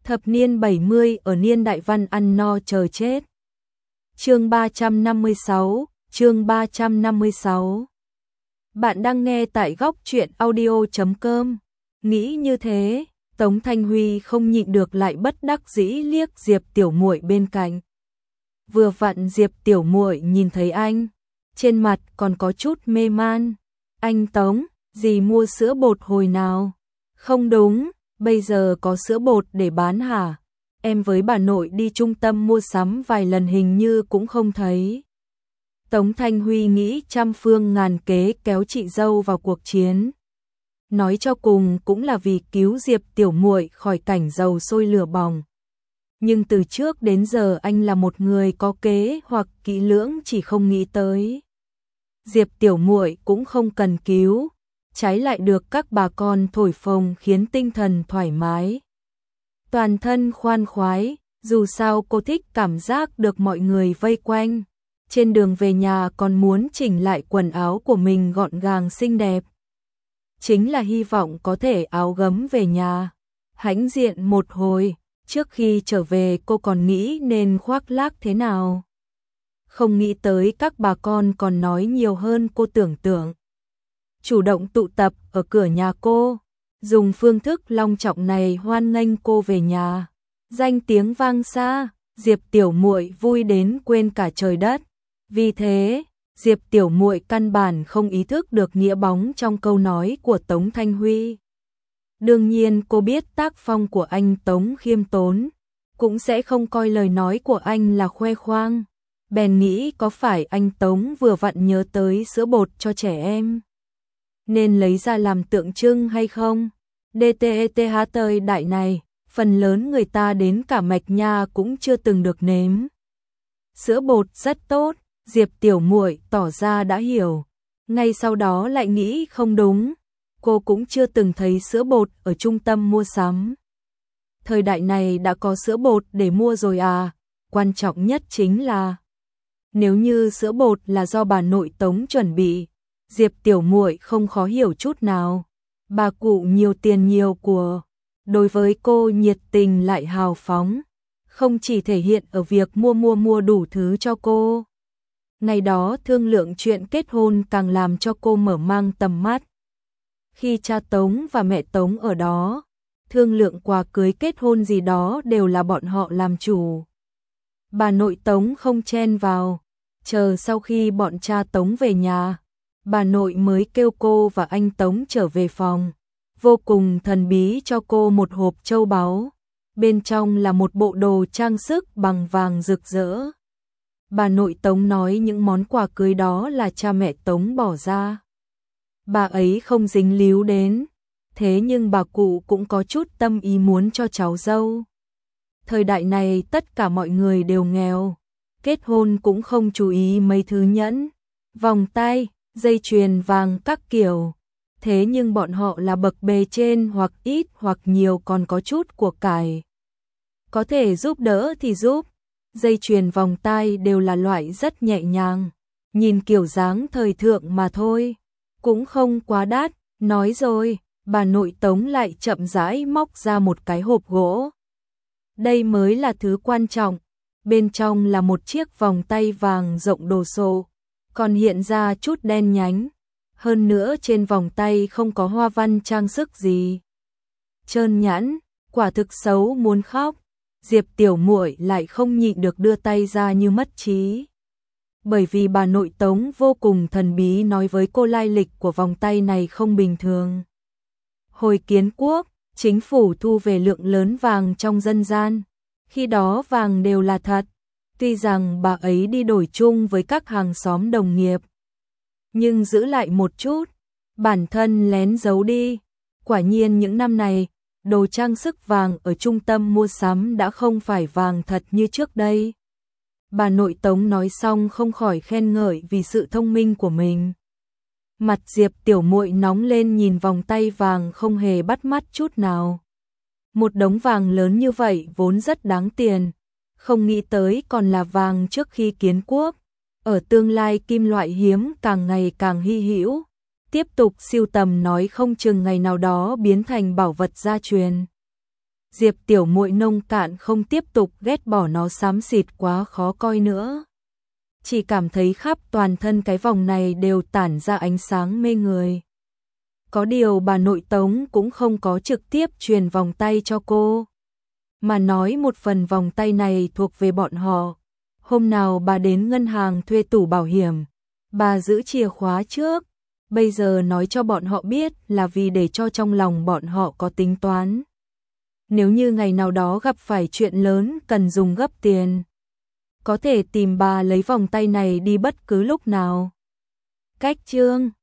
Thập niên 70 ở niên đại văn ăn no chờ chết. Chương 356, chương 356. Bạn đang nghe tại góc truyện audio.com. Nghĩ như thế, Tống Thanh Huy không nhịn được lại bất đắc dĩ liếc Diệp Tiểu Muội bên cạnh. Vừa vặn Diệp Tiểu Muội nhìn thấy anh, trên mặt còn có chút mê man. Anh Tống, dì mua sữa bột hồi nào? Không đúng, bây giờ có sữa bột để bán hả? Em với bà nội đi trung tâm mua sắm vài lần hình như cũng không thấy. Tống Thanh Huy nghĩ trăm phương ngàn kế kéo chị dâu vào cuộc chiến. Nói cho cùng cũng là vì cứu Diệp Tiểu Muội khỏi cảnh dầu sôi lửa bỏng. Nhưng từ trước đến giờ anh là một người có kế hoặc kỹ lưỡng chỉ không nghĩ tới. Diệp Tiểu Muội cũng không cần cứu, trái lại được các bà con thổi phồng khiến tinh thần thoải mái. Toàn thân khoan khoái, dù sao cô thích cảm giác được mọi người vây quanh. Trên đường về nhà còn muốn chỉnh lại quần áo của mình gọn gàng xinh đẹp. Chính là hy vọng có thể áo gấm về nhà, hãnh diện một hồi, trước khi trở về cô còn nghĩ nên khoác lác thế nào. Không nghĩ tới các bà con còn nói nhiều hơn cô tưởng tượng. Chủ động tụ tập ở cửa nhà cô, dùng phương thức long trọng này hoan nghênh cô về nhà. Danh tiếng vang xa, Diệp Tiểu Muội vui đến quên cả trời đất. Vì thế, Diệp Tiểu Muội căn bản không ý thức được nghĩa bóng trong câu nói của Tống Thanh Huy. Đương nhiên cô biết tác phong của anh Tống khiêm tốn, cũng sẽ không coi lời nói của anh là khoe khoang. Bèn nghĩ có phải anh Tống vừa vặn nhớ tới sữa bột cho trẻ em, nên lấy ra làm tượng trưng hay không? DTETH thời đại này, phần lớn người ta đến cả mạch nha cũng chưa từng được nếm. Sữa bột rất tốt, Diệp Tiểu Muội tỏ ra đã hiểu. Ngay sau đó lại nghĩ không đúng, cô cũng chưa từng thấy sữa bột ở trung tâm mua sắm. Thời đại này đã có sữa bột để mua rồi à, quan trọng nhất chính là nếu như sữa bột là do bà nội Tống chuẩn bị, Diệp Tiểu Muội không khó hiểu chút nào. Bà cụ nhiều tiền nhiều của, đối với cô nhiệt tình lại hào phóng, không chỉ thể hiện ở việc mua đủ thứ cho cô. Ngày đó thương lượng chuyện kết hôn càng làm cho cô mở mang tầm mắt. Khi cha Tống và mẹ Tống ở đó, thương lượng quà cưới kết hôn gì đó đều là bọn họ làm chủ. Bà nội Tống không chen vào, chờ sau khi bọn cha Tống về nhà, bà nội mới kêu cô và anh Tống trở về phòng, vô cùng thần bí cho cô một hộp châu báu, bên trong là một bộ đồ trang sức bằng vàng rực rỡ. Bà nội Tống nói những món quà cưới đó là cha mẹ Tống bỏ ra. Bà ấy không dính líu đến, thế nhưng bà cụ cũng có chút tâm ý muốn cho cháu dâu. Thời đại này tất cả mọi người đều nghèo, kết hôn cũng không chú ý mấy thứ nhẫn, vòng tay, dây chuyền vàng các kiểu. Thế nhưng bọn họ là bậc bề trên, hoặc ít hoặc nhiều còn có chút của cải. Có thể giúp đỡ thì giúp. Dây chuyền vòng tai đều là loại rất nhẹ nhàng, nhìn kiểu dáng thời thượng mà thôi, cũng không quá đắt. Nói rồi, bà nội Tống lại chậm rãi móc ra một cái hộp gỗ. Đây mới là thứ quan trọng, bên trong là một chiếc vòng tay vàng rộng đồ sộ, còn hiện ra chút đen nhánh. Hơn nữa trên vòng tay không có hoa văn trang sức gì. Trơn nhẵn, quả thực xấu muốn khóc. Diệp Tiểu Muội lại không nhịn được đưa tay ra như mất trí. Bởi vì bà nội Tống vô cùng thần bí nói với cô lai lịch của vòng tay này không bình thường. Hồi kiến quốc, chính phủ thu về lượng lớn vàng trong dân gian. Khi đó vàng đều là thật. Tuy rằng bà ấy đi đổi chung với các hàng xóm đồng nghiệp, nhưng giữ lại một chút, bản thân lén giấu đi. Quả nhiên những năm này, đồ trang sức vàng ở trung tâm mua sắm đã không phải vàng thật như trước đây. Bà nội Tống nói xong không khỏi khen ngợi vì sự thông minh của mình. Mặt Diệp Tiểu Muội nóng lên nhìn vòng tay vàng không hề bắt mắt chút nào. Một đống vàng lớn như vậy vốn rất đáng tiền, không nghĩ tới còn là vàng trước khi kiến quốc. Ở tương lai kim loại hiếm càng ngày càng hy hữu, tiếp tục sưu tầm nói không chừng ngày nào đó biến thành bảo vật gia truyền. Diệp tiểu muội nông cạn không tiếp tục ghét bỏ nó xám xịt quá khó coi nữa. Chỉ cảm thấy khắp toàn thân cái vòng này đều tản ra ánh sáng mê người. Có điều bà nội Tống cũng không có trực tiếp truyền vòng tay cho cô, mà nói một phần vòng tay này thuộc về bọn họ. Hôm nào bà đến ngân hàng thuê tủ bảo hiểm, bà giữ chìa khóa trước, bây giờ nói cho bọn họ biết là vì để cho trong lòng bọn họ có tính toán. Nếu như ngày nào đó gặp phải chuyện lớn cần dùng gấp tiền, có thể tìm bà lấy vòng tay này đi bất cứ lúc nào. Cách chương